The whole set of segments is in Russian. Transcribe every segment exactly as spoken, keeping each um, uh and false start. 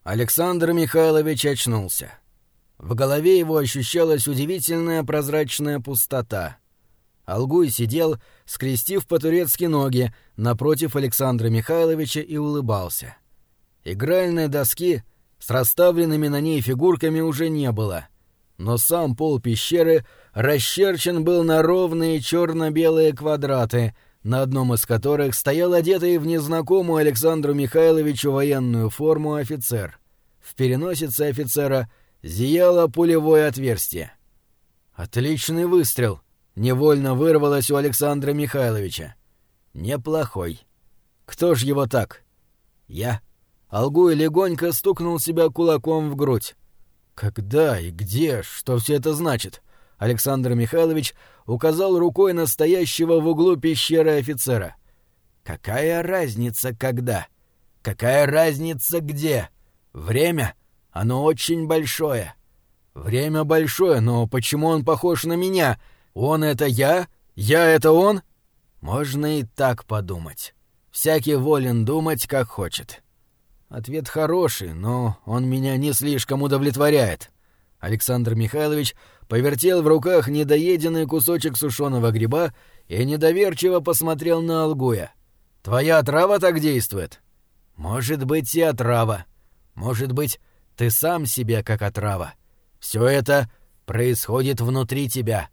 Александр Михайлович очнулся. В голове его ощущалась удивительная прозрачная пустота. Алгуй сидел, скрестив по-турецки ноги, напротив Александра Михайловича и улыбался. Игральной доски с расставленными на ней фигурками уже не было, но сам пол пещеры расчерчен был на ровные черно-белые квадраты, на одном из которых стоял одетый в незнакомую Александру Михайловичу военную форму офицер. В переносице офицера зияло пулевое отверстие. «Отличный выстрел!» — невольно вырвалось у Александра Михайловича. «Неплохой. Кто ж его так?» «Я». Алгуй легонько стукнул себя кулаком в грудь. «Когда и где? Что все это значит?» Александр Михайлович указал рукой на стоящего в углу пещеры офицера. «Какая разница, когда? Какая разница, где? Время? Оно очень большое». «Время большое, но почему он похож на меня? Он — это я? Я — это он?» «Можно и так подумать. Всякий волен думать, как хочет». Ответ хороший, но он меня не слишком удовлетворяет. Александр Михайлович повертел в руках недоеденный кусочек сушеного гриба и недоверчиво посмотрел на Алгуя. «Твоя отрава так действует?» «Может быть, и отрава. Может быть, ты сам себе как отрава. Все это происходит внутри тебя».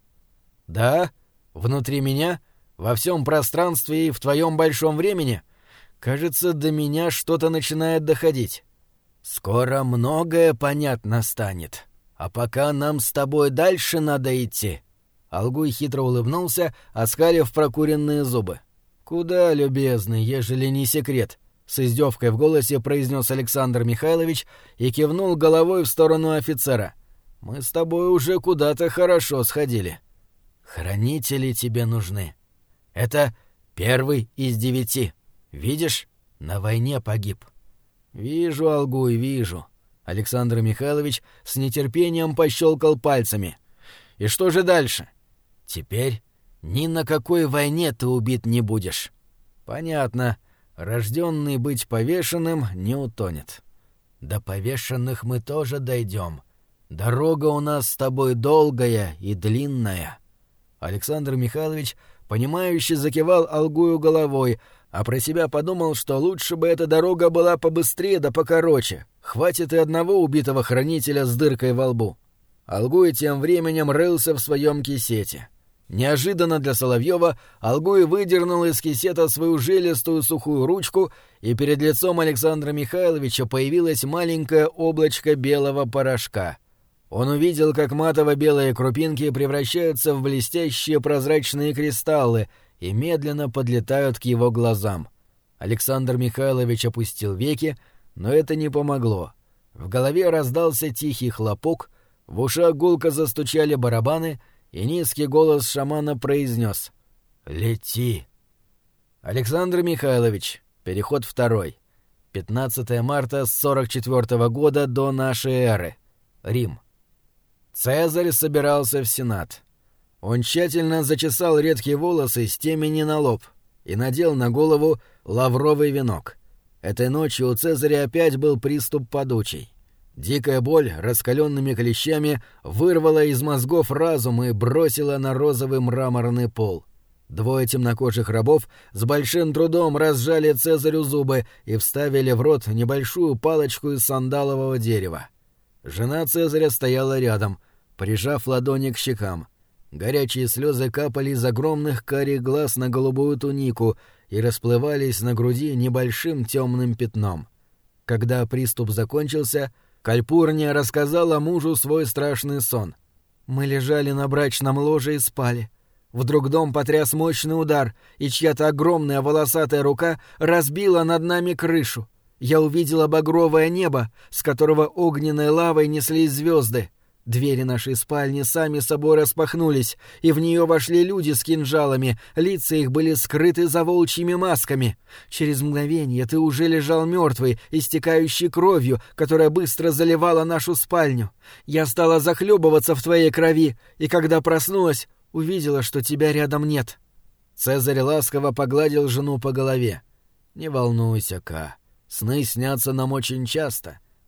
«Да? Внутри меня? Во всем пространстве и в твоем большом времени? Кажется, до меня что-то начинает доходить. Скоро многое понятно станет. А пока нам с тобой дальше надо идти». Алгуй хитро улыбнулся, оскалив прокуренные зубы. «Куда, любезный, ежели не секрет?» — с издевкой в голосе произнес Александр Михайлович и кивнул головой в сторону офицера. «Мы с тобой уже куда-то хорошо сходили. Хранители тебе нужны. Это первый из девяти. Видишь, на войне погиб». «Вижу, Алгуй, вижу». Александр Михайлович с нетерпением пощелкал пальцами. «И что же дальше?» «Теперь ни на какой войне ты убит не будешь». «Понятно. Рожденный быть повешенным не утонет». «До повешенных мы тоже дойдем. Дорога у нас с тобой долгая и длинная». Александр Михайлович, понимающе закивал Алгую головой, а про себя подумал, что лучше бы эта дорога была побыстрее да покороче. Хватит и одного убитого хранителя с дыркой во лбу. Алгуй тем временем рылся в своем кисете. Неожиданно для Соловьева Алгуй выдернул из кисета свою жилистую сухую ручку, и перед лицом Александра Михайловича появилось маленькое облачко белого порошка. Он увидел, как матово-белые крупинки превращаются в блестящие прозрачные кристаллы и медленно подлетают к его глазам. Александр Михайлович опустил веки, но это не помогло. В голове раздался тихий хлопок, в ушах гулко застучали барабаны, и низкий голос шамана произнес: «Лети». Александр Михайлович. Переход второй. пятнадцатое марта сорок четвёртого года до нашей эры. Рим. Цезарь собирался в Сенат. Он тщательно зачесал редкие волосы с темени на лоб и надел на голову лавровый венок. Этой ночью у Цезаря опять был приступ подучий. Дикая боль раскаленными клещами вырвала из мозгов разум и бросила на розовый мраморный пол. Двое темнокожих рабов с большим трудом разжали Цезарю зубы и вставили в рот небольшую палочку из сандалового дерева. Жена Цезаря стояла рядом, прижав ладони к щекам. Горячие слезы капали из огромных карих глаз на голубую тунику и расплывались на груди небольшим темным пятном. Когда приступ закончился, Кальпурния рассказала мужу свой страшный сон. «Мы лежали на брачном ложе и спали. Вдруг дом потряс мощный удар, и чья-то огромная волосатая рука разбила над нами крышу. Я увидела багровое небо, с которого огненной лавой неслись звезды. Двери нашей спальни сами собой распахнулись, и в нее вошли люди с кинжалами, лица их были скрыты за волчьими масками. Через мгновение ты уже лежал мертвый, истекающий кровью, которая быстро заливала нашу спальню. Я стала захлебываться в твоей крови, и когда проснулась, увидела, что тебя рядом нет». Цезарь ласково погладил жену по голове. «Не волнуйся, Ка. Сны снятся нам очень часто.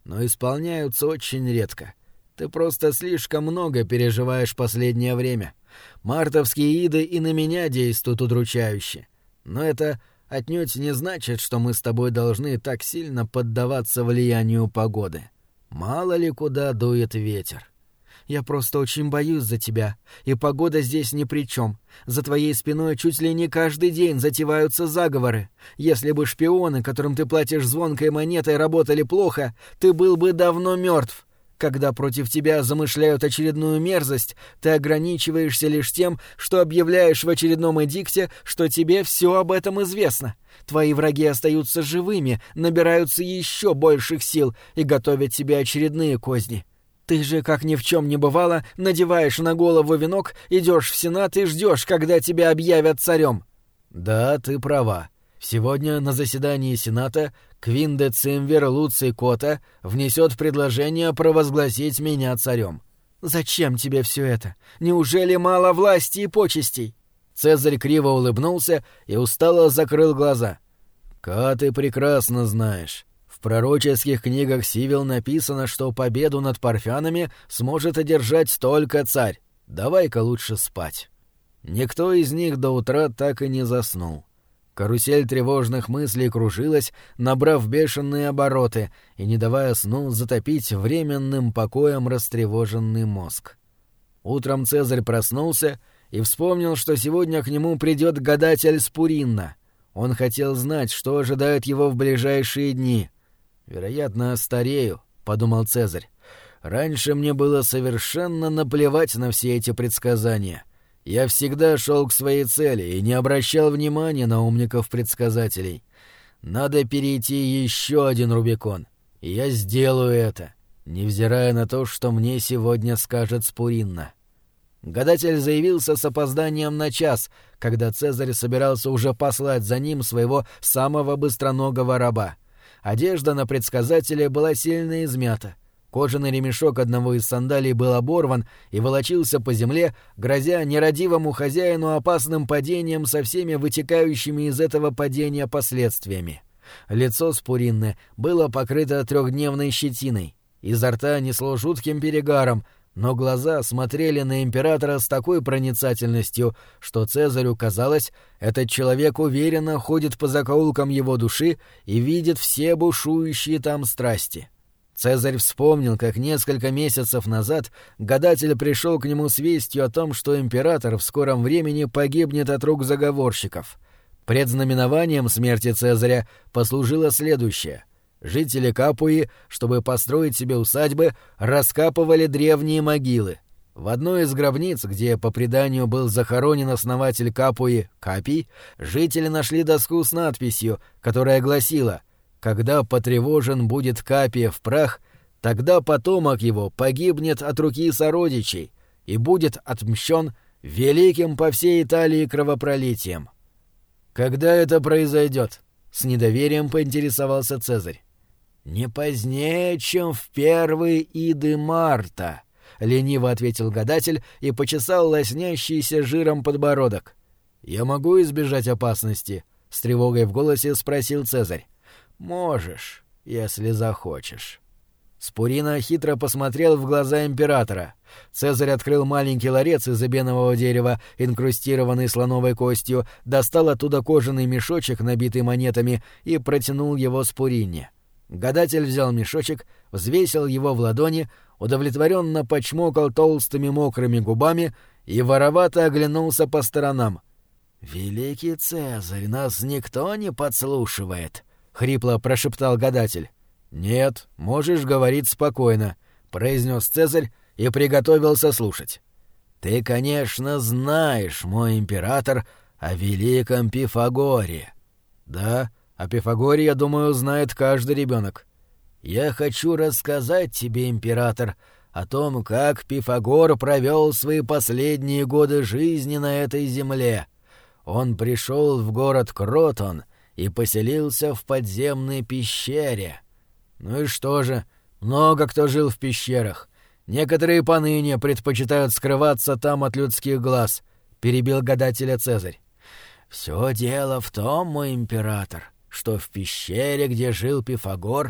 но исполняются очень редко. Ты просто слишком много переживаешь последнее время. Мартовские иды и на меня действуют удручающе. Но это отнюдь не значит, что мы с тобой должны так сильно поддаваться влиянию погоды. Мало ли куда дует ветер. Я просто очень боюсь за тебя, и погода здесь ни при чем. За твоей спиной чуть ли не каждый день затеваются заговоры. Если бы шпионы, которым ты платишь звонкой монетой, работали плохо, ты был бы давно мертв. Когда против тебя замышляют очередную мерзость, ты ограничиваешься лишь тем, что объявляешь в очередном эдикте, что тебе все об этом известно. Твои враги остаются живыми, набираются еще больших сил и готовят тебе очередные козни. Ты же, как ни в чем не бывало, надеваешь на голову венок, идешь в Сенат и ждешь, когда тебя объявят царем. Да, ты права. Сегодня на заседании Сената Квиндецимвер Луций Кота внесет предложение провозгласить меня царем. Зачем тебе все это? Неужели мало власти и почестей? Цезарь криво улыбнулся и устало закрыл глаза. Ка, ты прекрасно знаешь. В пророческих книгах Сивил написано, что победу над парфянами сможет одержать только царь. Давай-ка лучше спать. Никто из них до утра так и не заснул. Карусель тревожных мыслей кружилась, набрав бешеные обороты и не давая сну затопить временным покоем растревоженный мозг. Утром Цезарь проснулся и вспомнил, что сегодня к нему придет гадатель Спуринна. Он хотел знать, что ожидает его в ближайшие дни. «Вероятно, старею», — подумал Цезарь. «Раньше мне было совершенно наплевать на все эти предсказания. Я всегда шел к своей цели и не обращал внимания на умников-предсказателей. Надо перейти еще один Рубикон, и я сделаю это, невзирая на то, что мне сегодня скажет Спуринна». Гадатель заявился с опозданием на час, когда Цезарь собирался уже послать за ним своего самого быстроногого раба. Одежда на предсказателя была сильно измята. Кожаный ремешок одного из сандалий был оборван и волочился по земле, грозя нерадивому хозяину опасным падением со всеми вытекающими из этого падения последствиями. Лицо Спуринны было покрыто трехдневной щетиной. Изо рта несло жутким перегаром, но глаза смотрели на императора с такой проницательностью, что Цезарю казалось, этот человек уверенно ходит по закоулкам его души и видит все бушующие там страсти. Цезарь вспомнил, как несколько месяцев назад гадатель пришел к нему с вестью о том, что император в скором времени погибнет от рук заговорщиков. Предзнаменованием смерти Цезаря послужило следующее. Жители Капуи, чтобы построить себе усадьбы, раскапывали древние могилы. В одной из гробниц, где, по преданию, был захоронен основатель Капуи Капий, жители нашли доску с надписью, которая гласила: «Когда потревожен будет Капия в прах, тогда потомок его погибнет от руки сородичей и будет отмщен великим по всей Италии кровопролитием». «Когда это произойдет?» — с недоверием поинтересовался Цезарь. «Не позднее, чем в первые иды марта», — лениво ответил гадатель и почесал лоснящийся жиром подбородок. «Я могу избежать опасности?» — с тревогой в голосе спросил Цезарь. «Можешь, если захочешь». Спурина хитро посмотрел в глаза императора. Цезарь открыл маленький ларец из эбенового дерева, инкрустированный слоновой костью, достал оттуда кожаный мешочек, набитый монетами, и протянул его Спурине. Гадатель взял мешочек, взвесил его в ладони, удовлетворенно почмокал толстыми мокрыми губами и воровато оглянулся по сторонам. «Великий Цезарь, нас никто не подслушивает», — хрипло прошептал гадатель. «Нет, можешь говорить спокойно», — произнес Цезарь и приготовился слушать. «Ты, конечно, знаешь, мой император, о великом Пифагоре». «Да, о Пифагоре, я думаю, знает каждый ребенок». «Я хочу рассказать тебе, император, о том, как Пифагор провел свои последние годы жизни на этой земле. Он пришел в город Кротон и поселился в подземной пещере». «Ну и что же? Много кто жил в пещерах. Некоторые поныне предпочитают скрываться там от людских глаз», — перебил гадателя Цезарь. «Все дело в том, мой император, что в пещере, где жил Пифагор,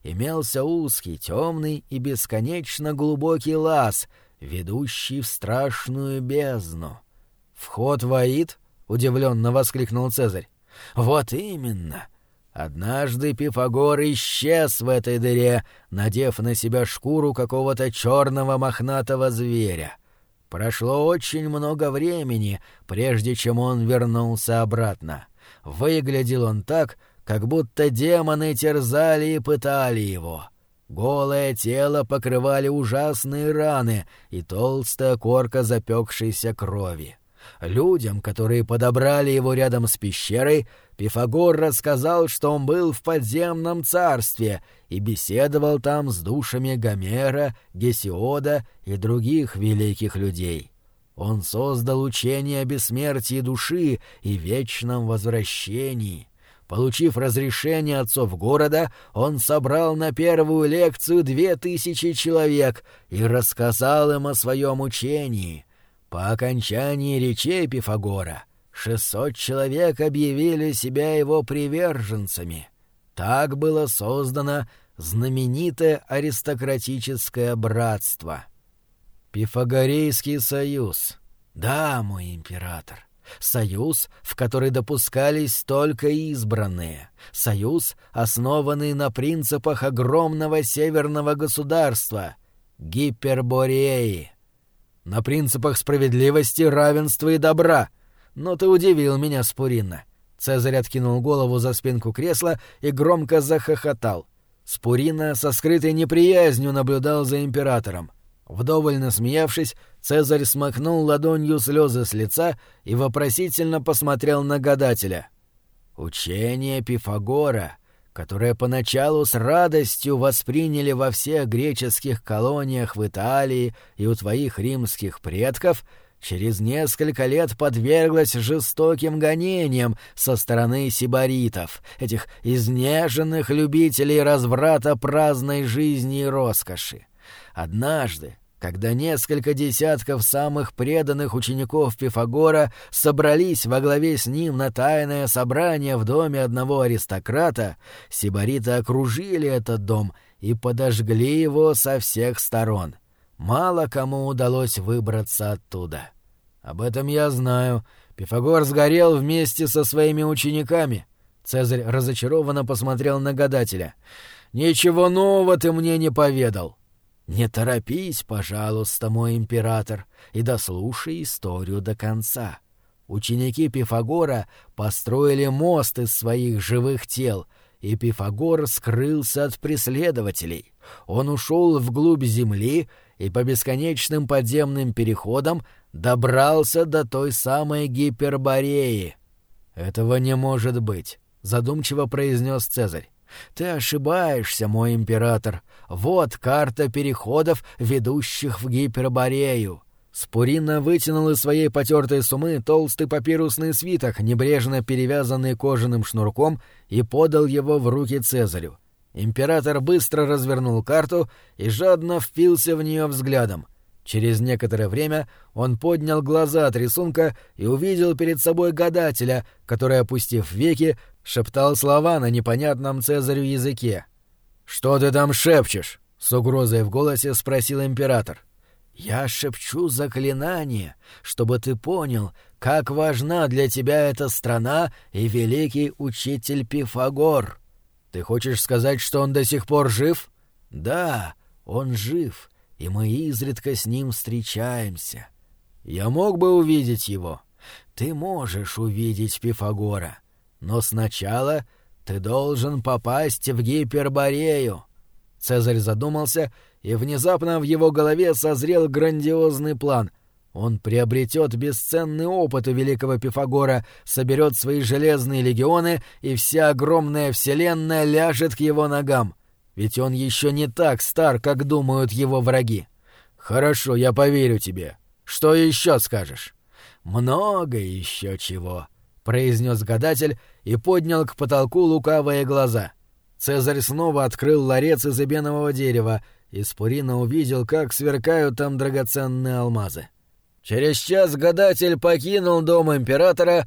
имелся узкий, темный и бесконечно глубокий лаз, ведущий в страшную бездну. «Вход в Аид?» — удивленно воскликнул Цезарь. «Вот именно. Однажды Пифагор исчез в этой дыре, надев на себя шкуру какого-то черного мохнатого зверя. Прошло очень много времени, прежде чем он вернулся обратно. Выглядел он так, как будто демоны терзали и пытали его. Голое тело покрывали ужасные раны и толстая корка запекшейся крови. Людям, которые подобрали его рядом с пещерой, Пифагор рассказал, что он был в подземном царстве и беседовал там с душами Гомера, Гесиода и других великих людей. Он создал учение о бессмертии души и вечном возвращении. Получив разрешение отцов города, он собрал на первую лекцию две тысячи человек и рассказал им о своем учении. По окончании речей Пифагора шестьсот человек объявили себя его приверженцами. Так было создано знаменитое аристократическое братство. Пифагорейский союз. Да, мой император. Союз, в который допускались только избранные. Союз, основанный на принципах огромного северного государства — Гипербореи. На принципах справедливости, равенства и добра. Но ты удивил меня, Спуринна. Цезарь откинул голову за спинку кресла и громко захохотал. Спуринна со скрытой неприязнью наблюдал за императором. Вдоволь насмеявшись, Цезарь смахнул ладонью слезы с лица и вопросительно посмотрел на гадателя. «Учение Пифагора, которое поначалу с радостью восприняли во всех греческих колониях в Италии и у твоих римских предков, через несколько лет подверглось жестоким гонениям со стороны сибаритов, этих изнеженных любителей разврата праздной жизни и роскоши. Однажды, когда несколько десятков самых преданных учеников Пифагора собрались во главе с ним на тайное собрание в доме одного аристократа, сибариты окружили этот дом и подожгли его со всех сторон. Мало кому удалось выбраться оттуда. Об этом я знаю. Пифагор сгорел вместе со своими учениками. Цезарь разочарованно посмотрел на гадателя. «Ничего нового ты мне не поведал». «Не торопись, пожалуйста, мой император, и дослушай историю до конца. Ученики Пифагора построили мост из своих живых тел, и Пифагор скрылся от преследователей. Он ушел вглубь земли и по бесконечным подземным переходам добрался до той самой Гипербореи». «Этого не может быть», — задумчиво произнес Цезарь. «Ты ошибаешься, мой император. Вот карта переходов, ведущих в Гиперборею». Спуринна вытянул из своей потертой сумы толстый папирусный свиток, небрежно перевязанный кожаным шнурком, и подал его в руки Цезарю. Император быстро развернул карту и жадно впился в нее взглядом. Через некоторое время он поднял глаза от рисунка и увидел перед собой гадателя, который, опустив веки, шептал слова на непонятном Цезарю языке. «Что ты там шепчешь?» — с угрозой в голосе спросил император. «Я шепчу заклинание, чтобы ты понял, как важна для тебя эта страна и великий учитель Пифагор». «Ты хочешь сказать, что он до сих пор жив?» «Да, он жив, и мы изредка с ним встречаемся. Я мог бы увидеть его». «Ты можешь увидеть Пифагора, но сначала ты должен попасть в Гиперборею». Цезарь задумался, и внезапно в его голове созрел грандиозный план. Он приобретет бесценный опыт у великого Пифагора, соберет свои железные легионы, и вся огромная вселенная ляжет к его ногам. Ведь он еще не так стар, как думают его враги. «Хорошо, я поверю тебе. Что еще скажешь?» «Много еще чего», — произнес гадатель и поднял к потолку лукавые глаза. Цезарь снова открыл ларец из эбенового дерева, и Спуринна увидел, как сверкают там драгоценные алмазы. Через час гадатель покинул дом императора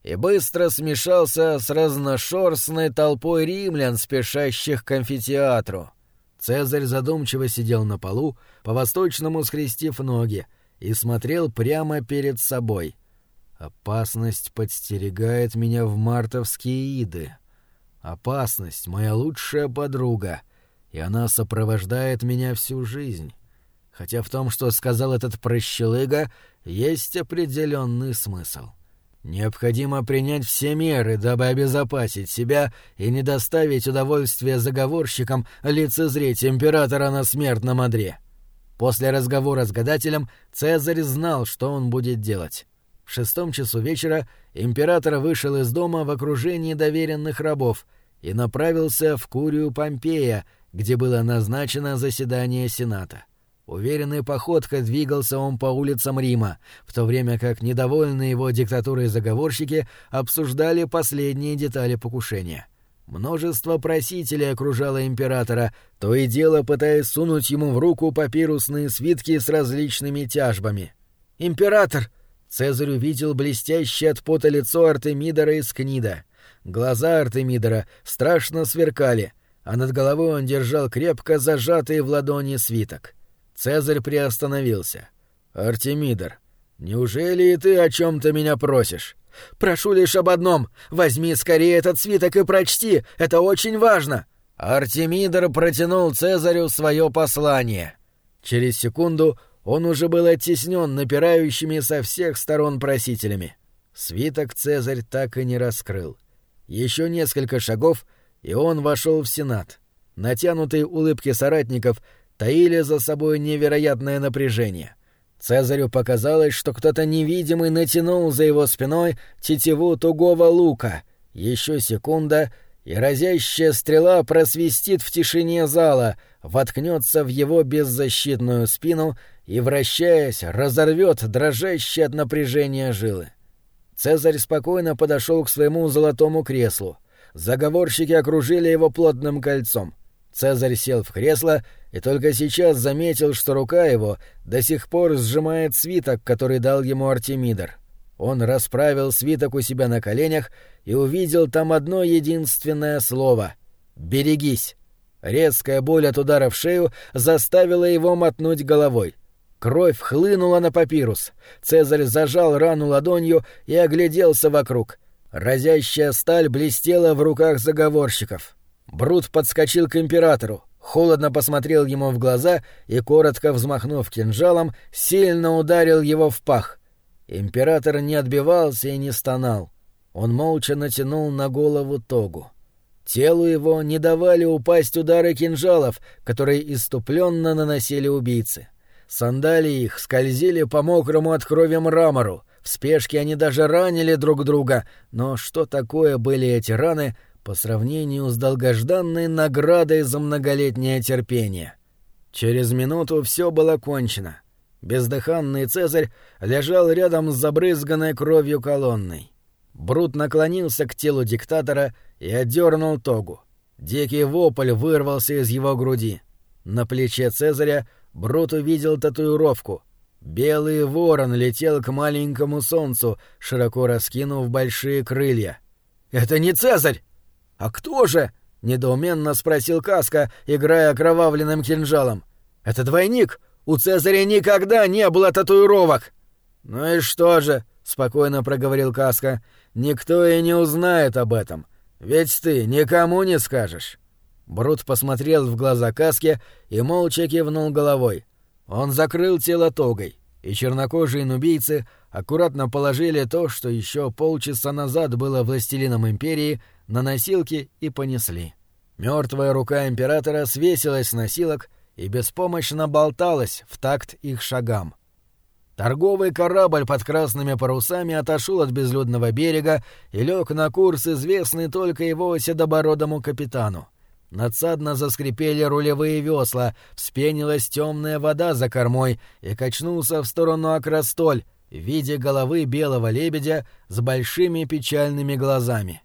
и быстро смешался с разношерстной толпой римлян, спешащих к амфитеатру. Цезарь задумчиво сидел на полу, по-восточному скрестив ноги, и смотрел прямо перед собой. «Опасность подстерегает меня в мартовские иды. Опасность — моя лучшая подруга, и она сопровождает меня всю жизнь. Хотя в том, что сказал этот прощелыга, есть определенный смысл. Необходимо принять все меры, дабы обезопасить себя и не доставить удовольствия заговорщикам лицезреть императора на смертном одре». После разговора с гадателем Цезарь знал, что он будет делать. В шестом часу вечера император вышел из дома в окружении доверенных рабов и направился в Курию Помпея, где было назначено заседание Сената. Уверенной походкой двигался он по улицам Рима, в то время как недовольные его диктатурой заговорщики обсуждали последние детали покушения. Множество просителей окружало императора, то и дело пытаясь сунуть ему в руку папирусные свитки с различными тяжбами. «Император!» Цезарь увидел блестящее от пота лицо Артемидора из Книда. Глаза Артемидора страшно сверкали, а над головой он держал крепко зажатый в ладони свиток. Цезарь приостановился. «Артемидор, неужели и ты о чем-то меня просишь?» «Прошу лишь об одном. Возьми скорее этот свиток и прочти. Это очень важно». Артемидор протянул Цезарю свое послание. Через секунду он уже был оттеснен напирающими со всех сторон просителями. Свиток Цезарь так и не раскрыл. Еще несколько шагов, и он вошел в Сенат. Натянутые улыбки соратников таили за собой невероятное напряжение. Цезарю показалось, что кто-то невидимый натянул за его спиной тетиву тугого лука. Еще секунда, и разящая стрела просвистит в тишине зала, воткнется в его беззащитную спину и, вращаясь, разорвет дрожащие от напряжения жилы. Цезарь спокойно подошел к своему золотому креслу. Заговорщики окружили его плотным кольцом. Цезарь сел в кресло и только сейчас заметил, что рука его до сих пор сжимает свиток, который дал ему Артемидор. Он расправил свиток у себя на коленях и увидел там одно единственное слово — «Берегись». Резкая боль от удара в шею заставила его мотнуть головой. Кровь хлынула на папирус. Цезарь зажал рану ладонью и огляделся вокруг. Разящая сталь блестела в руках заговорщиков. Брут подскочил к императору, холодно посмотрел ему в глаза и, коротко взмахнув кинжалом, сильно ударил его в пах. Император не отбивался и не стонал. Он молча натянул на голову тогу. Телу его не давали упасть удары кинжалов, которые исступленно наносили убийцы. Сандалии их скользили по мокрому от крови мрамору. В спешке они даже ранили друг друга, но что такое были эти раны по сравнению с долгожданной наградой за многолетнее терпение? Через минуту все было кончено. Бездыханный Цезарь лежал рядом с забрызганной кровью колонной. Брут наклонился к телу диктатора и отдернул тогу. Дикий вопль вырвался из его груди. На плече Цезаря Брут увидел татуировку. Белый ворон летел к маленькому солнцу, широко раскинув большие крылья. «Это не Цезарь!» «А кто же?» — недоуменно спросил Каска, играя окровавленным кинжалом. «Это двойник! У Цезаря никогда не было татуировок!» «Ну и что же?» — спокойно проговорил Каска. «Никто и не узнает об этом. Ведь ты никому не скажешь». Брут посмотрел в глаза Каске и молча кивнул головой. Он закрыл тело тогой, и чернокожие нубийцы аккуратно положили то, что еще полчаса назад было властелином империи, на носилки и понесли. Мертвая рука императора свесилась с носилок и беспомощно болталась в такт их шагам. Торговый корабль под красными парусами отошел от безлюдного берега и лег на курс, известный только его седобородому капитану. Надсадно заскрипели рулевые весла, вспенилась темная вода за кормой и качнулся в сторону Акрастоль в виде головы белого лебедя с большими печальными глазами.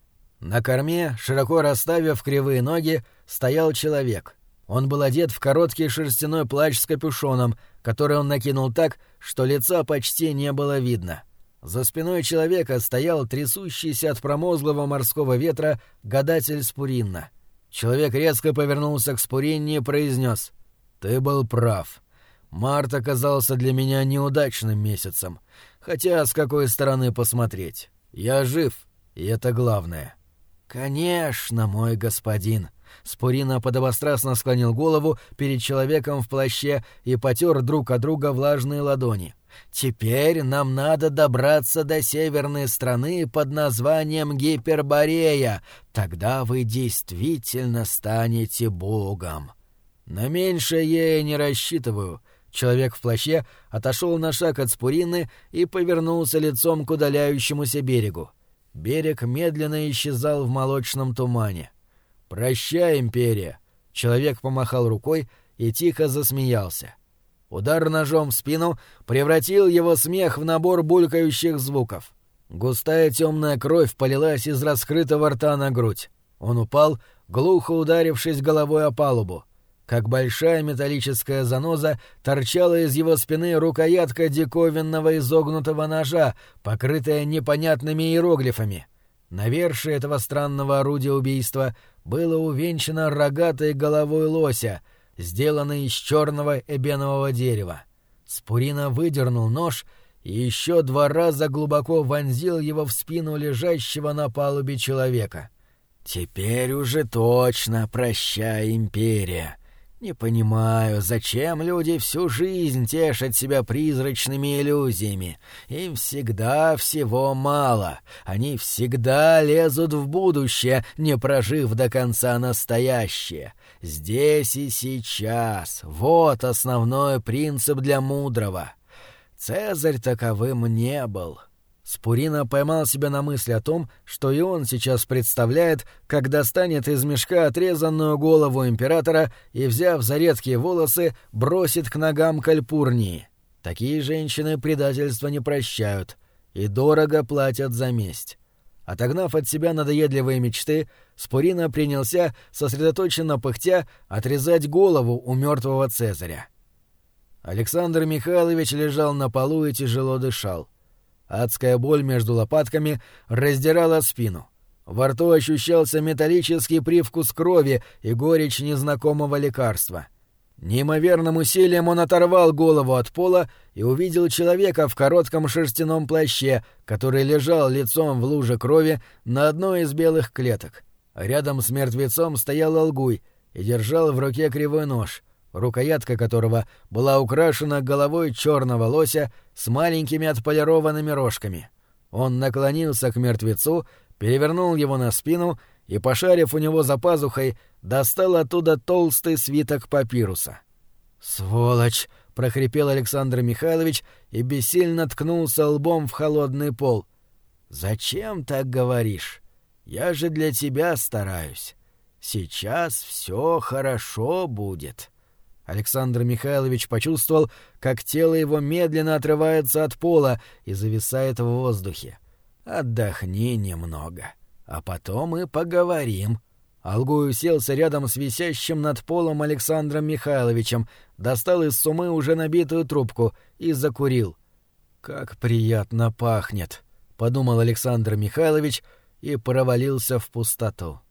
На корме, широко расставив кривые ноги, стоял человек. Он был одет в короткий шерстяной плащ с капюшоном, который он накинул так, что лица почти не было видно. За спиной человека стоял трясущийся от промозглого морского ветра гадатель Спуринна. Человек резко повернулся к Спуринне и произнес: «Ты был прав. Март оказался для меня неудачным месяцем. Хотя с какой стороны посмотреть? Я жив, и это главное». «Конечно, мой господин». Спуринна подобострастно склонил голову перед человеком в плаще и потер друг от друга влажные ладони. «Теперь нам надо добраться до северной страны под названием Гиперборея. Тогда вы действительно станете богом». «На меньшее я и не рассчитываю». Человек в плаще отошел на шаг от Спуринны и повернулся лицом к удаляющемуся берегу. Берег медленно исчезал в молочном тумане. «Прощай, империя!» Человек помахал рукой и тихо засмеялся. Удар ножом в спину превратил его смех в набор булькающих звуков. Густая темная кровь полилась из раскрытого рта на грудь. Он упал, глухо ударившись головой о палубу. Как большая металлическая заноза торчала из его спины рукоятка диковинного изогнутого ножа, покрытая непонятными иероглифами. Навершие этого странного орудия убийства было увенчано рогатой головой лося, сделанной из черного эбенового дерева. Спуринна выдернул нож и еще два раза глубоко вонзил его в спину лежащего на палубе человека. «Теперь уже точно прощай, империя. Не понимаю, зачем люди всю жизнь тешат себя призрачными иллюзиями. Им всегда всего мало. Они всегда лезут в будущее, не прожив до конца настоящее. Здесь и сейчас. Вот основной принцип для мудрого. Цезарь таковым не был». Спуринна поймал себя на мысли о том, что и он сейчас представляет, как достанет из мешка отрезанную голову императора и, взяв за редкие волосы, бросит к ногам Кальпурнии. Такие женщины предательства не прощают и дорого платят за месть. Отогнав от себя надоедливые мечты, Спуринна принялся, сосредоточенно пыхтя, отрезать голову у мертвого Цезаря. Александр Михайлович лежал на полу и тяжело дышал. Адская боль между лопатками раздирала спину. Во рту ощущался металлический привкус крови и горечь незнакомого лекарства. Неимоверным усилием он оторвал голову от пола и увидел человека в коротком шерстяном плаще, который лежал лицом в луже крови на одной из белых клеток. Рядом с мертвецом стоял Алгуй и держал в руке кривой нож, рукоятка которого была украшена головой черного лося с маленькими отполированными рожками. Он наклонился к мертвецу, перевернул его на спину и, пошарив у него за пазухой, достал оттуда толстый свиток папируса. «Сволочь!» — прохрипел Александр Михайлович и бессильно ткнулся лбом в холодный пол. «Зачем так говоришь? Я же для тебя стараюсь. Сейчас все хорошо будет». Александр Михайлович почувствовал, как тело его медленно отрывается от пола и зависает в воздухе. «Отдохни немного, а потом и поговорим». Алгуй уселся рядом с висящим над полом Александром Михайловичем, достал из сумы уже набитую трубку и закурил. «Как приятно пахнет», — подумал Александр Михайлович и провалился в пустоту.